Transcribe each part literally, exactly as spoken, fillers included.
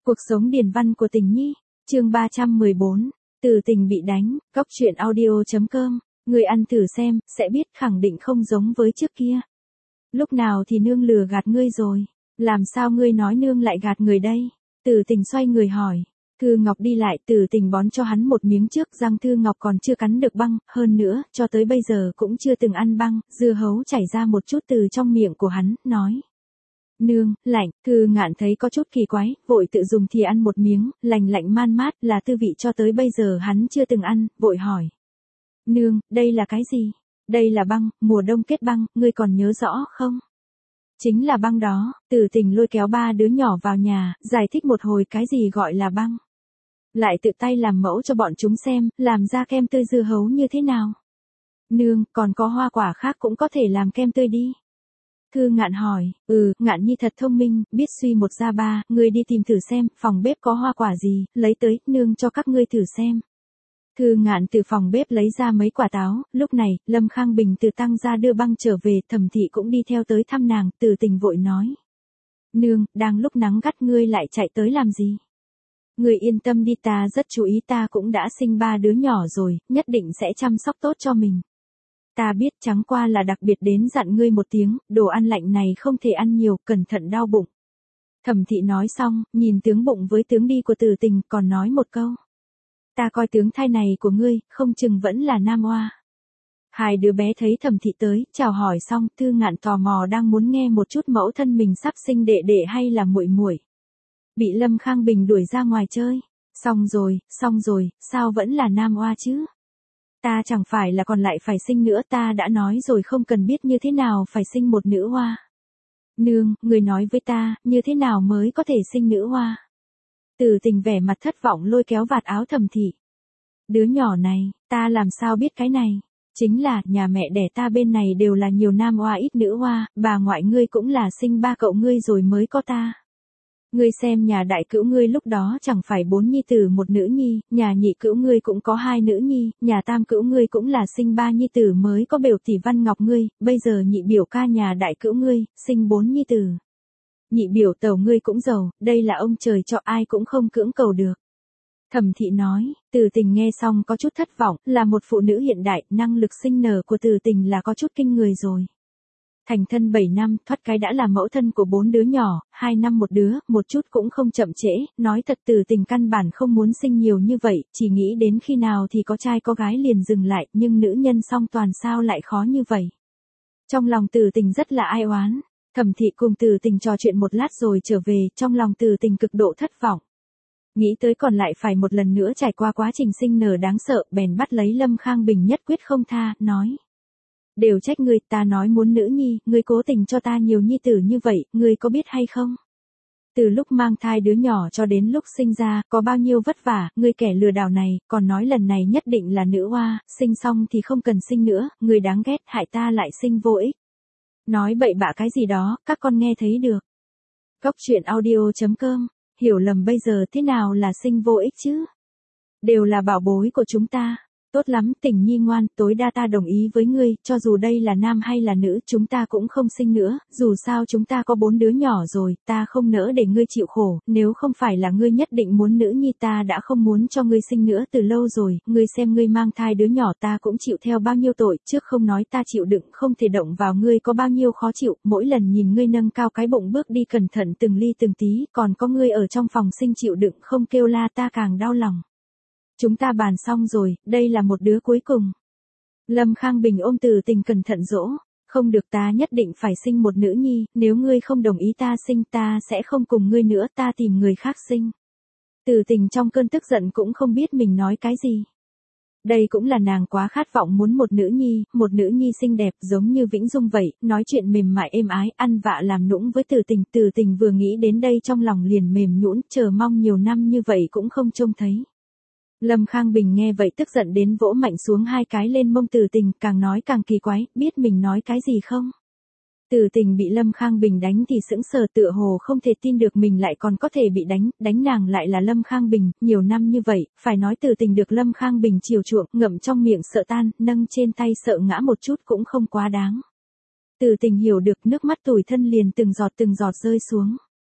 Cuộc sống điền văn của tình nhi, chương ba trăm mười bốn, từ tình bị đánh, cóc truyện audio chấm com, người ăn thử xem, sẽ biết khẳng định không giống với trước kia. Lúc nào thì nương lừa gạt ngươi rồi, làm sao ngươi nói nương lại gạt người đây? Từ tình xoay người hỏi. Thư Ngọc đi lại, Từ tình bón cho hắn một miếng trước, răng Thư Ngọc còn chưa cắn được băng, hơn nữa, cho tới bây giờ cũng chưa từng ăn băng, dưa hấu chảy ra một chút từ trong miệng của hắn, nói. Nương, lạnh, Thư Ngạn thấy có chút kỳ quái, vội tự dùng thì ăn một miếng, lành lạnh man mát, là tư vị cho tới bây giờ hắn chưa từng ăn, vội hỏi. Nương, đây là cái gì? Đây là băng, mùa đông kết băng, ngươi còn nhớ rõ không? Chính là băng đó. Từ tình lôi kéo ba đứa nhỏ vào nhà, giải thích một hồi cái gì gọi là băng. Lại tự tay làm mẫu cho bọn chúng xem, làm ra kem tươi dưa hấu như thế nào. Nương, còn có hoa quả khác cũng có thể làm kem tươi đi. Thư Ngạn hỏi. Ừ, Ngạn nhi thật thông minh, biết suy một ra ba, ngươi đi tìm thử xem, phòng bếp có hoa quả gì, lấy tới, nương cho các ngươi thử xem. Thư Ngạn từ phòng bếp lấy ra mấy quả táo, lúc này, Lâm Khang Bình từ Tăng gia đưa băng trở về, Thẩm thị cũng đi theo tới thăm nàng, Từ tình vội nói. Nương, đang lúc nắng gắt ngươi lại chạy tới làm gì? Ngươi yên tâm đi, ta rất chú ý, ta cũng đã sinh ba đứa nhỏ rồi, nhất định sẽ chăm sóc tốt cho mình. Ta biết, chẳng qua là đặc biệt đến dặn ngươi một tiếng, đồ ăn lạnh này không thể ăn nhiều, cẩn thận đau bụng. Thẩm thị nói xong, nhìn tướng bụng với tướng đi của Từ tình, còn nói một câu. Ta coi tướng thai này của ngươi, không chừng vẫn là nam oa. Hai đứa bé thấy Thẩm thị tới, chào hỏi xong, Thư Ngạn tò mò đang muốn nghe một chút mẫu thân mình sắp sinh đệ đệ hay là muội muội. Bị Lâm Khang Bình đuổi ra ngoài chơi. Xong rồi, xong rồi, sao vẫn là nam oa chứ? Ta chẳng phải là còn lại phải sinh nữa, ta đã nói rồi không cần biết như thế nào phải sinh một nữ oa. Nương, người nói với ta, như thế nào mới có thể sinh nữ oa? Từ tình vẻ mặt thất vọng lôi kéo vạt áo Thẩm thị. Đứa nhỏ này, ta làm sao biết cái này? Chính là, nhà mẹ đẻ ta bên này đều là nhiều nam oa ít nữ oa, bà ngoại ngươi cũng là sinh ba cậu ngươi rồi mới có ta. Ngươi xem nhà đại cữu ngươi lúc đó chẳng phải bốn nhi tử một nữ nhi, nhà nhị cữu ngươi cũng có hai nữ nhi, nhà tam cữu ngươi cũng là sinh ba nhi tử mới có biểu tỷ Văn Ngọc ngươi, bây giờ nhị biểu ca nhà đại cữu ngươi, sinh bốn nhi tử. Nhị biểu tẩu ngươi cũng giàu, đây là ông trời cho, ai cũng không cưỡng cầu được. Thẩm thị nói. Từ tình nghe xong có chút thất vọng, là một phụ nữ hiện đại, năng lực sinh nở của Từ tình là có chút kinh người rồi. Thành thân bảy năm, thoát cái đã là mẫu thân của bốn đứa nhỏ, hai năm một đứa, một chút cũng không chậm trễ, nói thật Từ tình căn bản không muốn sinh nhiều như vậy, chỉ nghĩ đến khi nào thì có trai có gái liền dừng lại, nhưng nữ nhân song toàn sao lại khó như vậy. Trong lòng Từ tình rất là ai oán. Thẩm thị cùng Từ tình trò chuyện một lát rồi trở về, trong lòng Từ tình cực độ thất vọng. Nghĩ tới còn lại phải một lần nữa trải qua quá trình sinh nở đáng sợ, bèn bắt lấy Lâm Khang Bình nhất quyết không tha, nói. Đều trách ngươi, ta nói muốn nữ nhi, ngươi cố tình cho ta nhiều nhi tử như vậy, ngươi có biết hay không? Từ lúc mang thai đứa nhỏ cho đến lúc sinh ra, có bao nhiêu vất vả, ngươi kẻ lừa đảo này, còn nói lần này nhất định là nữ oa, sinh xong thì không cần sinh nữa, ngươi đáng ghét, hại ta lại sinh vô ích. Nói bậy bạ cái gì đó, các con nghe thấy được. Cóc truyện audio chấm com, hiểu lầm bây giờ thế nào là sinh vô ích chứ? Đều là bảo bối của chúng ta. Tốt lắm, tình nhi ngoan, tối đa ta đồng ý với ngươi, cho dù đây là nam hay là nữ, chúng ta cũng không sinh nữa, dù sao chúng ta có bốn đứa nhỏ rồi, ta không nỡ để ngươi chịu khổ, nếu không phải là ngươi nhất định muốn nữ nhi ta đã không muốn cho ngươi sinh nữa từ lâu rồi, ngươi xem ngươi mang thai đứa nhỏ ta cũng chịu theo bao nhiêu tội, trước không nói ta chịu đựng không thể động vào ngươi có bao nhiêu khó chịu, mỗi lần nhìn ngươi nâng cao cái bụng bước đi cẩn thận từng ly từng tí, còn có ngươi ở trong phòng sinh chịu đựng không kêu la ta càng đau lòng. Chúng ta bàn xong rồi, đây là một đứa cuối cùng. Lâm Khang Bình ôm Từ tình cẩn thận dỗ, không được, ta nhất định phải sinh một nữ nhi, nếu ngươi không đồng ý ta sinh ta sẽ không cùng ngươi nữa, ta tìm người khác sinh. Từ tình trong cơn tức giận cũng không biết mình nói cái gì. Đây cũng là nàng quá khát vọng muốn một nữ nhi, một nữ nhi xinh đẹp giống như Vĩnh Dung vậy, nói chuyện mềm mại êm ái, ăn vạ làm nũng với Từ tình. Từ tình vừa nghĩ đến đây trong lòng liền mềm nhũn, chờ mong nhiều năm như vậy cũng không trông thấy. Lâm Khang Bình nghe vậy tức giận đến vỗ mạnh xuống hai cái lên mông Từ tình, càng nói càng kỳ quái, biết mình nói cái gì không? Từ tình bị Lâm Khang Bình đánh thì sững sờ, tựa hồ không thể tin được mình lại còn có thể bị đánh, đánh nàng lại là Lâm Khang Bình, nhiều năm như vậy, phải nói Từ tình được Lâm Khang Bình chiều chuộng, ngậm trong miệng sợ tan, nâng trên tay sợ ngã một chút cũng không quá đáng. Từ tình hiểu được, nước mắt tủi thân liền từng giọt từng giọt rơi xuống.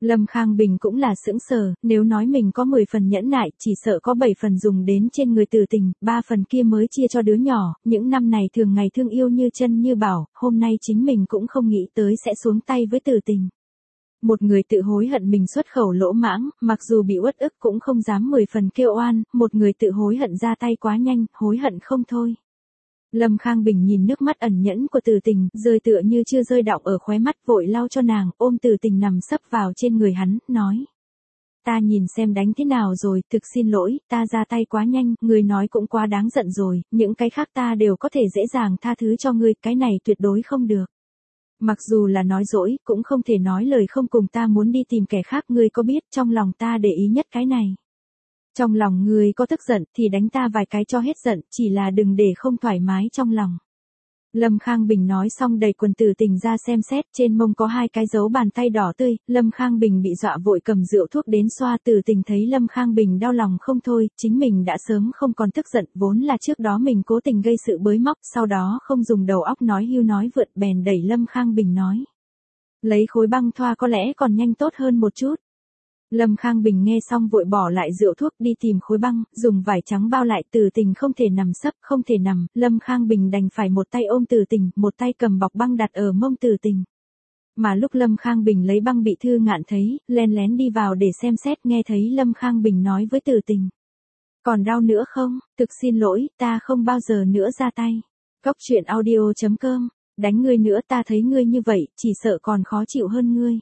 Lâm Khang Bình cũng là sững sờ, nếu nói mình có mười phần nhẫn nại, chỉ sợ có bảy phần dùng đến trên người Từ Tình, ba phần kia mới chia cho đứa nhỏ, những năm này thường ngày thương yêu như chân như bảo, hôm nay chính mình cũng không nghĩ tới sẽ xuống tay với Từ Tình. Một người tự hối hận mình xuất khẩu lỗ mãng, mặc dù bị uất ức cũng không dám mười phần kêu oan, một người tự hối hận ra tay quá nhanh, hối hận không thôi. Lâm Khang Bình nhìn nước mắt ẩn nhẫn của Từ Tình, rơi tựa như chưa rơi đọng ở khóe mắt, vội lau cho nàng, ôm Từ Tình nằm sấp vào trên người hắn, nói. Ta nhìn xem đánh thế nào rồi, thực xin lỗi, ta ra tay quá nhanh, người nói cũng quá đáng giận rồi, những cái khác ta đều có thể dễ dàng tha thứ cho ngươi, cái này tuyệt đối không được. Mặc dù là nói dỗi, cũng không thể nói lời không cùng ta muốn đi tìm kẻ khác, ngươi có biết trong lòng ta để ý nhất cái này. Trong lòng ngươi có tức giận thì đánh ta vài cái cho hết giận, chỉ là đừng để không thoải mái trong lòng. Lâm Khang Bình nói xong đẩy quần Từ Tình ra xem xét, trên mông có hai cái dấu bàn tay đỏ tươi, Lâm Khang Bình bị dọa vội cầm rượu thuốc đến xoa. Từ Tình thấy Lâm Khang Bình đau lòng không thôi, chính mình đã sớm không còn tức giận, vốn là trước đó mình cố tình gây sự bới móc, sau đó không dùng đầu óc nói hưu nói vượt, bèn đẩy Lâm Khang Bình nói. Lấy khối băng thoa có lẽ còn nhanh tốt hơn một chút. Lâm Khang Bình nghe xong vội bỏ lại rượu thuốc đi tìm khối băng, dùng vải trắng bao lại. Từ Tình không thể nằm sấp, không thể nằm, Lâm Khang Bình đành phải một tay ôm Từ Tình, một tay cầm bọc băng đặt ở mông Từ Tình. Mà lúc Lâm Khang Bình lấy băng bị Thư Ngạn thấy, len lén đi vào để xem xét, nghe thấy Lâm Khang Bình nói với Từ Tình. Còn đau nữa không? Thực xin lỗi, ta không bao giờ nữa ra tay. Cốc truyện audio chấm com, đánh ngươi nữa, ta thấy ngươi như vậy, chỉ sợ còn khó chịu hơn ngươi.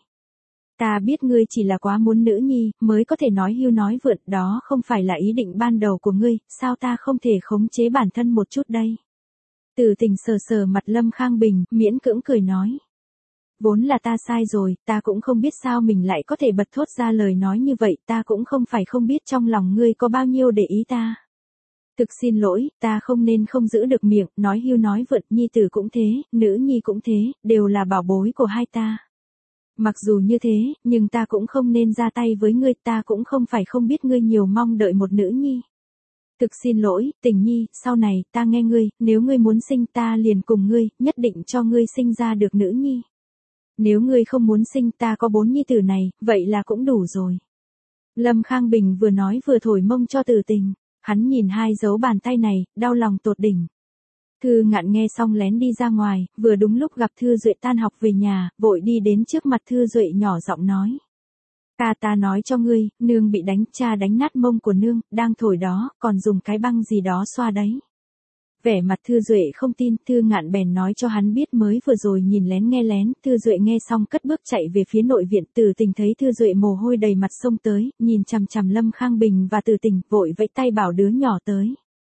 Ta biết ngươi chỉ là quá muốn nữ nhi, mới có thể nói hưu nói vượn, đó không phải là ý định ban đầu của ngươi, sao ta không thể khống chế bản thân một chút đây? Từ Tình sờ sờ mặt Lâm Khang Bình, miễn cưỡng cười nói. Vốn là ta sai rồi, ta cũng không biết sao mình lại có thể bật thốt ra lời nói như vậy, ta cũng không phải không biết trong lòng ngươi có bao nhiêu để ý ta. Thực xin lỗi, ta không nên không giữ được miệng, nói hưu nói vượn, nhi tử cũng thế, nữ nhi cũng thế, đều là bảo bối của hai ta. Mặc dù như thế, nhưng ta cũng không nên ra tay với ngươi, ta cũng không phải không biết ngươi nhiều mong đợi một nữ nhi. Thực xin lỗi, Tình nhi, sau này, ta nghe ngươi, nếu ngươi muốn sinh ta liền cùng ngươi, nhất định cho ngươi sinh ra được nữ nhi. Nếu ngươi không muốn sinh ta có bốn nhi tử này, vậy là cũng đủ rồi. Lâm Khang Bình vừa nói vừa thổi mông cho Từ Tình, hắn nhìn hai dấu bàn tay này, đau lòng tột đỉnh. Thư Ngạn nghe xong lén đi ra ngoài, vừa đúng lúc gặp Thư Duệ tan học về nhà, vội đi đến trước mặt Thư Duệ nhỏ giọng nói. Ca ta nói cho ngươi, nương bị đánh, cha đánh nát mông của nương, đang thổi đó, còn dùng cái băng gì đó xoa đấy. Vẻ mặt Thư Duệ không tin, Thư Ngạn bèn nói cho hắn biết mới vừa rồi nhìn lén nghe lén. Thư Duệ nghe xong cất bước chạy về phía nội viện. Từ Tình thấy Thư Duệ mồ hôi đầy mặt xông tới, nhìn chằm chằm Lâm Khang Bình và Từ Tình, vội vẫy tay bảo đứa nhỏ tới.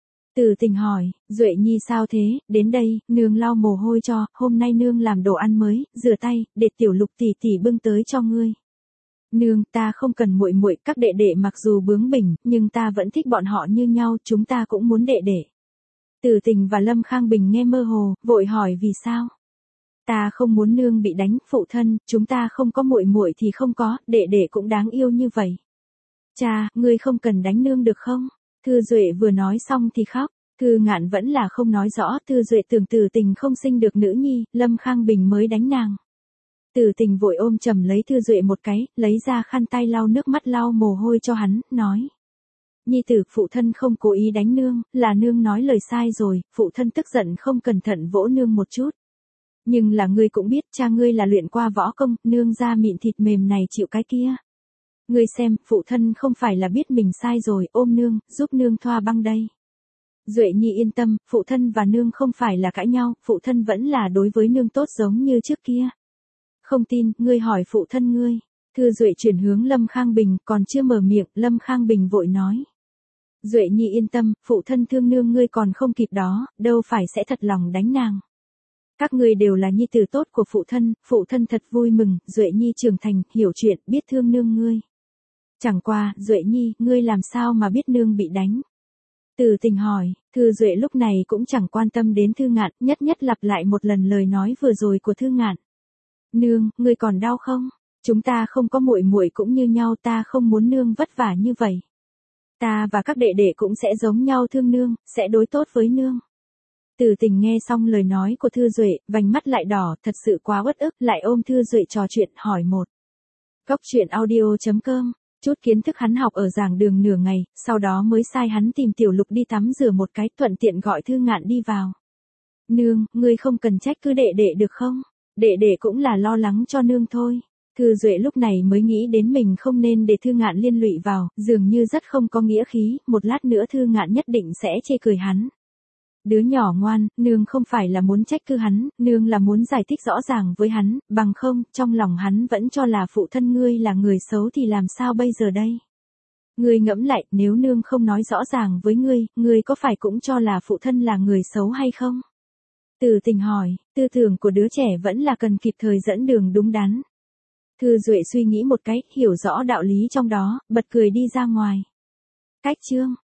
Từ Tình hỏi, Duệ nhi sao thế, đến đây, nương lau mồ hôi cho, hôm nay nương làm đồ ăn mới, rửa tay, để Tiểu Lục tỷ tỷ bưng tới cho ngươi. Nương, ta không cần muội muội, các đệ đệ mặc dù bướng bỉnh, nhưng ta vẫn thích bọn họ như nhau, chúng ta cũng muốn đệ đệ. Từ Tình và Lâm Khang Bình nghe mơ hồ, vội hỏi vì sao? Ta không muốn nương bị đánh, phụ thân, chúng ta không có muội muội thì không có, đệ đệ cũng đáng yêu như vậy. Cha, ngươi không cần đánh nương được không? Thư Duệ vừa nói xong thì khóc. Thư Ngạn vẫn là không nói rõ, Thư Duệ tưởng Từ Tình không sinh được nữ nhi, Lâm Khang Bình mới đánh nàng. Từ Tình vội ôm chầm lấy Thư Duệ một cái, lấy ra khăn tay lau nước mắt lau mồ hôi cho hắn, nói. Nhi tử, phụ thân không cố ý đánh nương, là nương nói lời sai rồi, phụ thân tức giận không cẩn thận vỗ nương một chút. Nhưng là ngươi cũng biết cha ngươi là luyện qua võ công, nương da mịn thịt mềm này chịu cái kia. Ngươi xem, phụ thân không phải là biết mình sai rồi, ôm nương, giúp nương thoa băng đây. Duệ nhi yên tâm, phụ thân và nương không phải là cãi nhau, phụ thân vẫn là đối với nương tốt giống như trước kia. Không tin, ngươi hỏi phụ thân ngươi. Thư Duệ chuyển hướng Lâm Khang Bình, còn chưa mở miệng, Lâm Khang Bình vội nói. Duệ nhi yên tâm, phụ thân thương nương ngươi còn không kịp đó, đâu phải sẽ thật lòng đánh nàng. Các ngươi đều là nhi tử tốt của phụ thân, phụ thân thật vui mừng, Duệ nhi trưởng thành, hiểu chuyện, biết thương nương ngươi. Chẳng qua, Duệ nhi, ngươi làm sao mà biết nương bị đánh? Từ Tình hỏi, Thư Duệ lúc này cũng chẳng quan tâm đến Thư Ngạn, nhất nhất lặp lại một lần lời nói vừa rồi của Thư Ngạn. Nương, ngươi còn đau không? Chúng ta không có muội muội cũng như nhau, ta không muốn nương vất vả như vậy. Ta và các đệ đệ cũng sẽ giống nhau thương nương, sẽ đối tốt với nương. Từ Tình nghe xong lời nói của Thư Duệ, vành mắt lại đỏ, thật sự quá uất ức, lại ôm Thư Duệ trò chuyện, hỏi một. Cốc truyện audio chấm com. Chút kiến thức hắn học ở giảng đường nửa ngày, sau đó mới sai hắn tìm Tiểu Lục đi tắm rửa một cái, thuận tiện gọi Thư Ngạn đi vào. Nương, ngươi không cần trách cứ đệ đệ được không? Đệ đệ cũng là lo lắng cho nương thôi. Thư Duệ lúc này mới nghĩ đến mình không nên để Thư Ngạn liên lụy vào, dường như rất không có nghĩa khí, một lát nữa Thư Ngạn nhất định sẽ chê cười hắn. Đứa nhỏ ngoan, nương không phải là muốn trách cứ hắn, nương là muốn giải thích rõ ràng với hắn, bằng không, trong lòng hắn vẫn cho là phụ thân ngươi là người xấu thì làm sao bây giờ đây? Ngươi ngẫm lại, nếu nương không nói rõ ràng với ngươi, ngươi có phải cũng cho là phụ thân là người xấu hay không? Từ Tình hỏi, tư tưởng của đứa trẻ vẫn là cần kịp thời dẫn đường đúng đắn. Thư Duệ suy nghĩ một cái, hiểu rõ đạo lý trong đó, bật cười đi ra ngoài. Cách chương